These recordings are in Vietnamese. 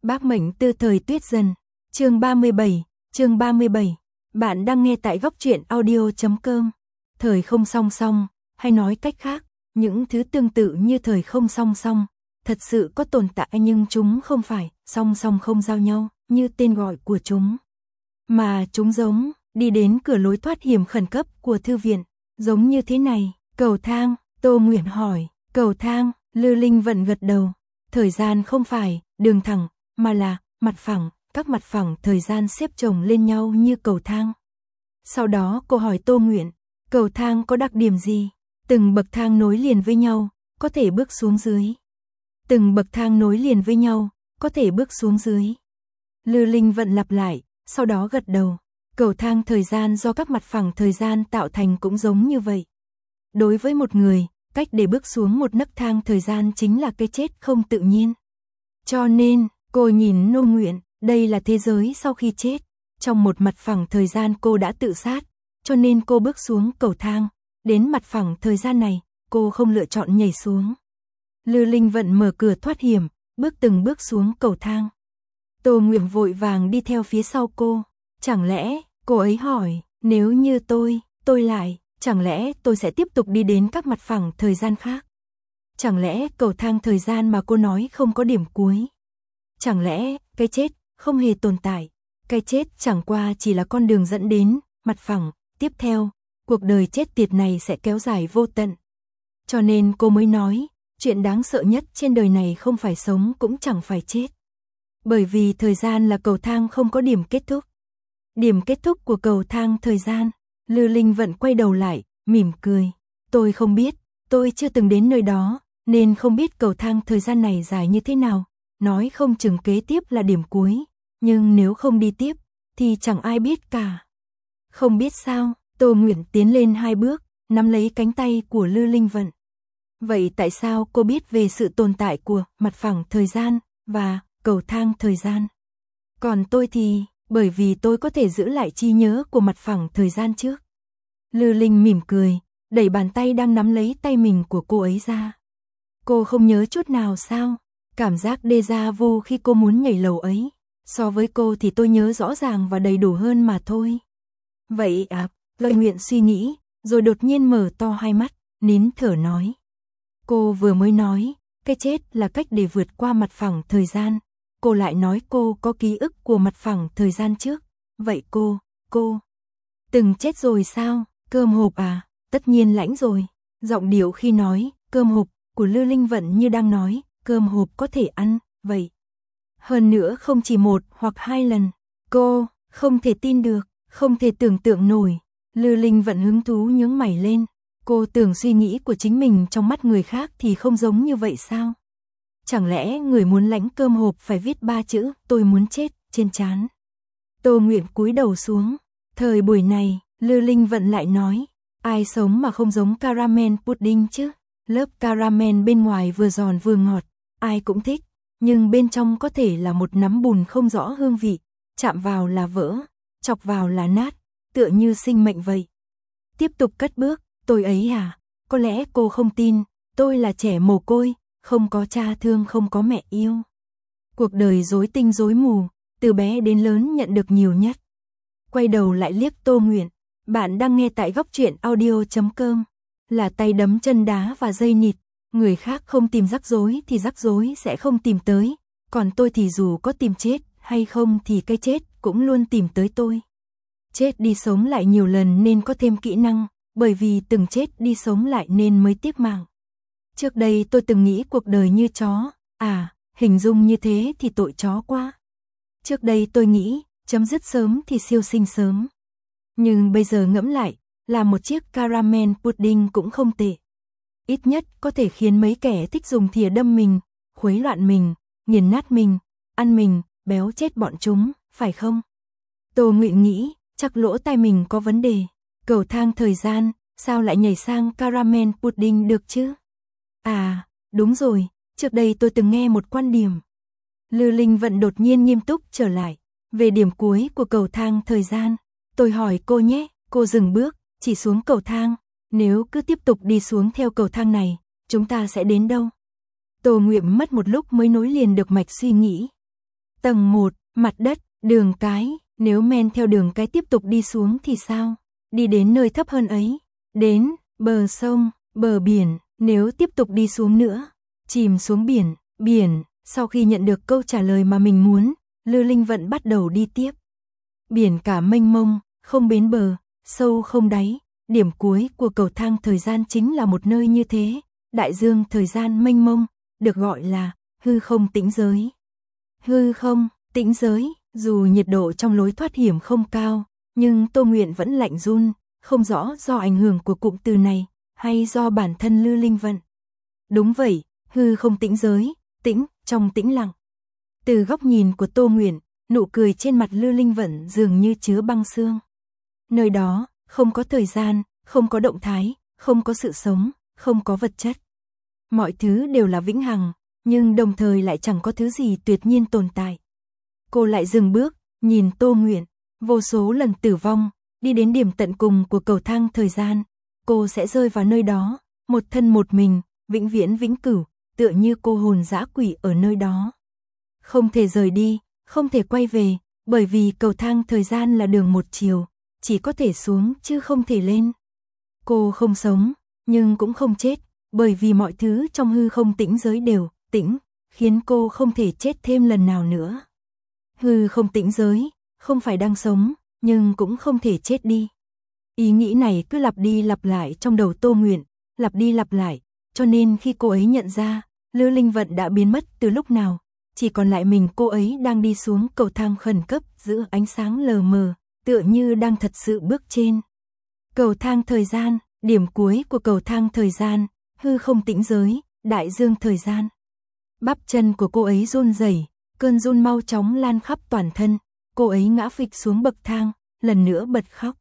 Bác mệnh tư thời Tuyết Dần, chương 37. Bạn đang nghe tại góc truyện audio.com. Thời không song song, hay nói cách khác, những thứ tương tự như thời không song song, thật sự có tồn tại nhưng chúng không phải song song không giao nhau như tên gọi của chúng. Mà chúng giống, đi đến cửa lối thoát hiểm khẩn cấp của thư viện, giống như thế này, cầu thang, Tô Nguyện hỏi, cầu thang, Lư Linh Vận gật đầu, thời gian không phải đường thẳng, mà là mặt phẳng, các mặt phẳng thời gian xếp chồng lên nhau như cầu thang. Sau đó cô hỏi Tô Nguyện, cầu thang có đặc điểm gì? Từng bậc thang nối liền với nhau, có thể bước xuống dưới. Từng bậc thang nối liền với nhau, có thể bước xuống dưới. Lư Linh Vận lặp lại, sau đó gật đầu. Cầu thang thời gian do các mặt phẳng thời gian tạo thành cũng giống như vậy. Đối với một người, cách để bước xuống một nấc thang thời gian chính là cái chết không tự nhiên. Cho nên, cô nhìn Nô Nguyện, đây là thế giới sau khi chết. Trong một mặt phẳng thời gian cô đã tự sát, cho nên cô bước xuống cầu thang. Đến mặt phẳng thời gian này, cô không lựa chọn nhảy xuống. Lư Linh Vận mở cửa thoát hiểm, từng bước xuống cầu thang. Tô Nguyện vội vàng đi theo phía sau cô. Chẳng lẽ, cô ấy hỏi, nếu như tôi lại, chẳng lẽ tôi sẽ tiếp tục đi đến các mặt phẳng thời gian khác? Chẳng lẽ cầu thang thời gian mà cô nói không có điểm cuối? Chẳng lẽ, cái chết, không hề tồn tại? Cái chết chẳng qua chỉ là con đường dẫn đến, mặt phẳng, tiếp theo, cuộc đời chết tiệt này sẽ kéo dài vô tận. Cho nên cô mới nói, chuyện đáng sợ nhất trên đời này không phải sống cũng chẳng phải chết. Bởi vì thời gian là cầu thang không có điểm kết thúc. Điểm kết thúc của cầu thang thời gian, Lư Linh Vận quay đầu lại, mỉm cười. Tôi không biết, tôi chưa từng đến nơi đó, nên không biết cầu thang thời gian này dài như thế nào. Nói không chừng kế tiếp là điểm cuối, nhưng nếu không đi tiếp, thì chẳng ai biết cả. Không biết sao, Tô Nguyện tiến lên 2 bước, nắm lấy cánh tay của Lư Linh Vận. Vậy tại sao cô biết về sự tồn tại của mặt phẳng thời gian và cầu thang thời gian? Còn tôi thì, bởi vì tôi có thể giữ lại trí nhớ của mặt phẳng thời gian trước. Lư Linh mỉm cười, đẩy bàn tay đang nắm lấy tay mình của cô ấy ra. Cô không nhớ chút nào sao? Cảm giác déjà vu khi cô muốn nhảy lầu ấy. So với cô thì tôi nhớ rõ ràng và đầy đủ hơn mà thôi. Vậy à, Lợi Nguyện suy nghĩ, rồi đột nhiên mở to hai mắt, nín thở nói. Cô vừa mới nói, cái chết là cách để vượt qua mặt phẳng thời gian. Cô lại nói cô có ký ức của mặt phẳng thời gian trước. Vậy cô từng chết rồi sao? Cơm hộp à? Tất nhiên lãnh rồi. Giọng điệu khi nói, cơm hộp, của Lư Linh Vận như đang nói, cơm hộp có thể ăn, vậy. Hơn nữa không chỉ 1 hoặc 2 lần. Cô, không thể tin được, không thể tưởng tượng nổi. Lư Linh Vận hứng thú nhướng mày lên. Cô tưởng suy nghĩ của chính mình trong mắt người khác thì không giống như vậy sao? Chẳng lẽ người muốn lãnh cơm hộp phải viết 3 chữ tôi muốn chết trên trán? Tô Nguyện cúi đầu xuống. Thời buổi này, Lư Linh Vận lại nói, ai sống mà không giống caramel pudding chứ? Lớp caramel bên ngoài vừa giòn vừa ngọt, ai cũng thích, nhưng bên trong có thể là một nắm bùn không rõ hương vị, chạm vào là vỡ, chọc vào là nát, tựa như sinh mệnh vậy. Tiếp tục cất bước, tôi ấy à? Có lẽ cô không tin, tôi là trẻ mồ côi, không có cha thương không có mẹ yêu. Cuộc đời rối tinh rối mù, từ bé đến lớn nhận được nhiều nhất. Quay đầu lại liếc Tô Nguyện, bạn đang nghe tại góc truyện audio.com. Là tay đấm chân đá và dây nịt, người khác không tìm rắc rối thì rắc rối sẽ không tìm tới, còn tôi thì dù có tìm chết hay không thì cái chết cũng luôn tìm tới tôi. Chết đi sống lại nhiều lần nên có thêm kỹ năng, bởi vì từng chết đi sống lại nên mới tiếc mạng. Trước đây tôi từng nghĩ cuộc đời như chó, hình dung như thế thì tội chó quá. Trước đây tôi nghĩ, chấm dứt sớm thì siêu sinh sớm. Nhưng bây giờ ngẫm lại, là một chiếc caramel pudding cũng không tệ. Ít nhất có thể khiến mấy kẻ thích dùng thìa đâm mình, khuấy loạn mình, nghiền nát mình, ăn mình, béo chết bọn chúng, phải không? Tô Nguyện nghĩ, chắc lỗ tai mình có vấn đề. Cầu thang thời gian, sao lại nhảy sang caramel pudding được chứ? À, đúng rồi, trước đây tôi từng nghe một quan điểm. Lư Linh Vận đột nhiên nghiêm túc trở lại. Về điểm cuối của cầu thang thời gian, tôi hỏi cô nhé, cô dừng bước, chỉ xuống cầu thang, nếu cứ tiếp tục đi xuống theo cầu thang này, chúng ta sẽ đến đâu? Tô Nguyện mất một lúc mới nối liền được mạch suy nghĩ. Tầng 1, mặt đất, đường cái, nếu men theo đường cái tiếp tục đi xuống thì sao? Đi đến nơi thấp hơn ấy, đến bờ sông, bờ biển, nếu tiếp tục đi xuống nữa, chìm xuống biển, biển. Sau khi nhận được câu trả lời mà mình muốn, Lư Linh Vận bắt đầu đi tiếp. Biển cả mênh mông, không bến bờ, sâu không đáy, điểm cuối của cầu thang thời gian chính là một nơi như thế, đại dương thời gian mênh mông, được gọi là hư không tĩnh giới. Hư không, tĩnh giới, dù nhiệt độ trong lối thoát hiểm không cao, nhưng Tô Nguyện vẫn lạnh run, không rõ do ảnh hưởng của cụm từ này, hay do bản thân Lư Linh Vận. Đúng vậy, hư không tĩnh giới, tĩnh, trong tĩnh lặng. Từ góc nhìn của Tô Nguyện, nụ cười trên mặt Lư Linh Vận dường như chứa băng xương. Nơi đó, không có thời gian, không có động thái, không có sự sống, không có vật chất. Mọi thứ đều là vĩnh hằng, nhưng đồng thời lại chẳng có thứ gì tuyệt nhiên tồn tại. Cô lại dừng bước, nhìn Tô Nguyện, vô số lần tử vong, đi đến điểm tận cùng của cầu thang thời gian, cô sẽ rơi vào nơi đó, một thân một mình, vĩnh viễn vĩnh cửu, tựa như cô hồn dã quỷ ở nơi đó. Không thể rời đi, không thể quay về, bởi vì cầu thang thời gian là đường một chiều, chỉ có thể xuống chứ không thể lên. Cô không sống, nhưng cũng không chết, bởi vì mọi thứ trong hư không tĩnh giới đều tĩnh, khiến cô không thể chết thêm lần nào nữa. Hư không tĩnh giới, không phải đang sống, nhưng cũng không thể chết đi. Ý nghĩ này cứ lặp đi lặp lại trong đầu Tô Nguyện, lặp đi lặp lại, cho nên khi cô ấy nhận ra, Lư Linh Vận đã biến mất từ lúc nào, chỉ còn lại mình cô ấy đang đi xuống cầu thang khẩn cấp giữa ánh sáng lờ mờ, tựa như đang thật sự bước trên. Cầu thang thời gian, điểm cuối của cầu thang thời gian, hư không tĩnh giới, đại dương thời gian. Bắp chân của cô ấy run rẩy, cơn run mau chóng lan khắp toàn thân, cô ấy ngã phịch xuống bậc thang, lần nữa bật khóc.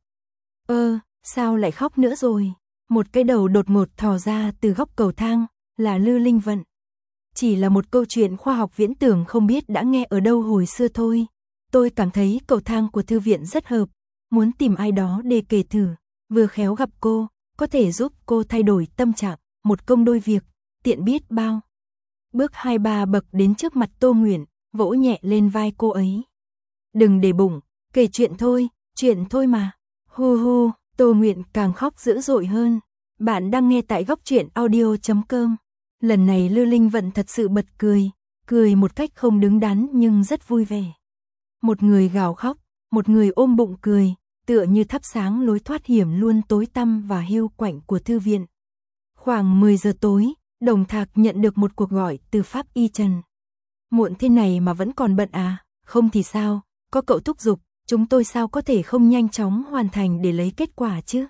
Sao lại khóc nữa rồi? Một cái đầu đột ngột thò ra từ góc cầu thang, là Lư Linh Vận. Chỉ là một câu chuyện khoa học viễn tưởng không biết đã nghe ở đâu hồi xưa thôi. Tôi cảm thấy cầu thang của thư viện rất hợp, muốn tìm ai đó để kể thử, vừa khéo gặp cô, có thể giúp cô thay đổi tâm trạng, một công đôi việc, tiện biết bao. Bước 2-3 bậc đến trước mặt Tô Nguyện, vỗ nhẹ lên vai cô ấy. Đừng để bụng, kể chuyện thôi mà. Hu hu, Tô Nguyện càng khóc dữ dội hơn. Bạn đang nghe tại góc truyện audio.com. Lần này Lư Linh Vận thật sự bật cười một cách không đứng đắn nhưng rất vui vẻ. Một người gào khóc, một người ôm bụng cười, tựa như thắp sáng lối thoát hiểm luôn tối tăm và hiu quạnh của thư viện. Khoảng 10 giờ tối, Đồng Thạc nhận được một cuộc gọi từ Pháp Y Trần. Muộn thế này mà vẫn còn bận à? Không thì sao, có cậu thúc giục, chúng tôi sao có thể không nhanh chóng hoàn thành để lấy kết quả chứ?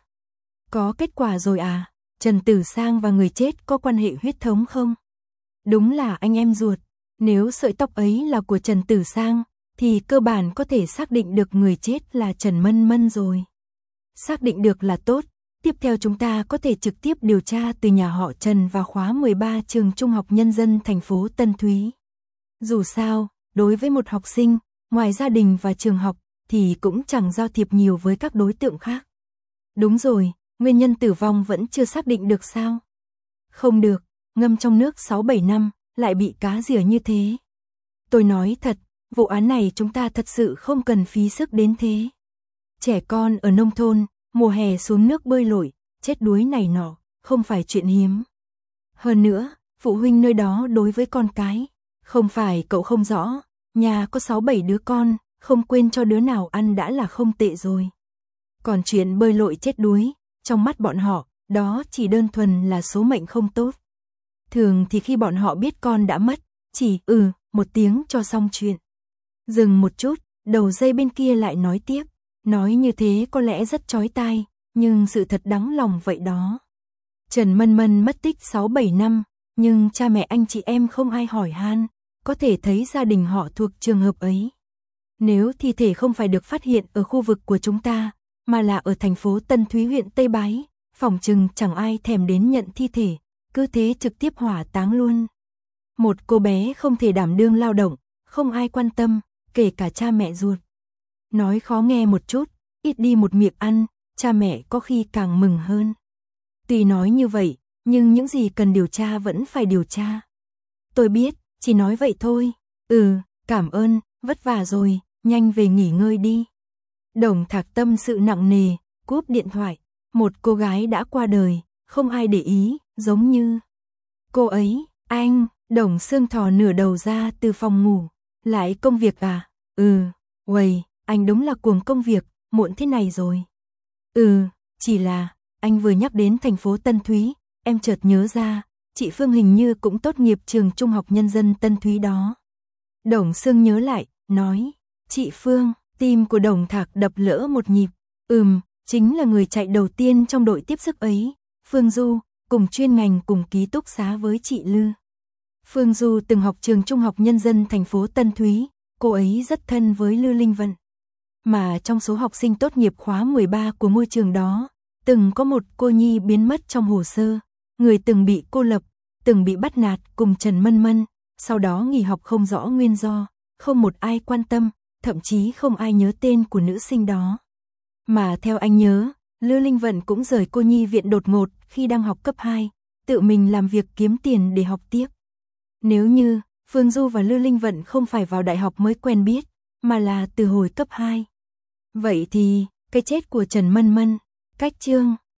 Có kết quả rồi à? Trần Tử Sang và người chết có quan hệ huyết thống không? Đúng là anh em ruột. Nếu sợi tóc ấy là của Trần Tử Sang, thì cơ bản có thể xác định được người chết là Trần Mân Mân rồi. Xác định được là tốt. Tiếp theo chúng ta có thể trực tiếp điều tra từ nhà họ Trần và khóa 13 trường Trung học Nhân dân thành phố Tân Thúy. Dù sao, đối với một học sinh, ngoài gia đình và trường học, thì cũng chẳng giao thiệp nhiều với các đối tượng khác. Đúng rồi, nguyên nhân tử vong vẫn chưa xác định được sao? Không được, ngâm trong nước 6-7 năm, lại bị cá rỉa như thế. Tôi nói thật, vụ án này chúng ta thật sự không cần phí sức đến thế. Trẻ con ở nông thôn, mùa hè xuống nước bơi lội, chết đuối này nọ, không phải chuyện hiếm. Hơn nữa, phụ huynh nơi đó đối với con cái, không phải cậu không rõ, nhà có 6-7 đứa con, không quên cho đứa nào ăn đã là không tệ rồi. Còn chuyện bơi lội chết đuối, trong mắt bọn họ, đó chỉ đơn thuần là số mệnh không tốt. Thường thì khi bọn họ biết con đã mất, chỉ một tiếng cho xong chuyện. Dừng một chút, đầu dây bên kia lại nói tiếp. Nói như thế có lẽ rất chói tai, nhưng sự thật đáng lòng vậy đó. Trần Mân Mân mất tích 6-7 năm, nhưng cha mẹ anh chị em không ai hỏi han, có thể thấy gia đình họ thuộc trường hợp ấy. Nếu thi thể không phải được phát hiện ở khu vực của chúng ta, mà là ở thành phố Tân Thúy huyện Tây Bái, phỏng chừng chẳng ai thèm đến nhận thi thể, cứ thế trực tiếp hỏa táng luôn. Một cô bé không thể đảm đương lao động, không ai quan tâm, kể cả cha mẹ ruột. Nói khó nghe một chút, ít đi một miệng ăn, cha mẹ có khi càng mừng hơn. Tuy nói như vậy, nhưng những gì cần điều tra vẫn phải điều tra. Tôi biết, chỉ nói vậy thôi. Cảm ơn, vất vả rồi, nhanh về nghỉ ngơi đi. Đồng Thạc tâm sự nặng nề, cúp điện thoại. Một cô gái đã qua đời, không ai để ý, giống như cô ấy. Anh, Đồng Sương thò nửa đầu ra từ phòng ngủ. Lại công việc à? Uầy, anh đúng là cuồng công việc, muộn thế này rồi. Chỉ là, anh vừa nhắc đến thành phố Tân Thúy, em chợt nhớ ra, chị Phương hình như cũng tốt nghiệp trường Trung học Nhân dân Tân Thúy đó. Đồng Sương nhớ lại, nói, chị Phương, tim của Đồng Thạc đập lỡ một nhịp. Chính là người chạy đầu tiên trong đội tiếp sức ấy, Phương Du, cùng chuyên ngành cùng ký túc xá với chị Lư. Phương Du từng học trường Trung học Nhân dân thành phố Tân Thúy, cô ấy rất thân với Lư Linh Vận. Mà trong số học sinh tốt nghiệp khóa 13 của ngôi trường đó, từng có một cô nhi biến mất trong hồ sơ, người từng bị cô lập, từng bị bắt nạt cùng Trần Mân Mân, sau đó nghỉ học không rõ nguyên do, không một ai quan tâm, thậm chí không ai nhớ tên của nữ sinh đó. Mà theo anh nhớ, Lư Linh Vận cũng rời cô nhi viện đột ngột khi đang học cấp 2, tự mình làm việc kiếm tiền để học tiếp. Nếu như Phương Du và Lư Linh Vận không phải vào đại học mới quen biết, mà là từ hồi cấp 2. Vậy thì, cái chết của Trần Mân Mân, cách chương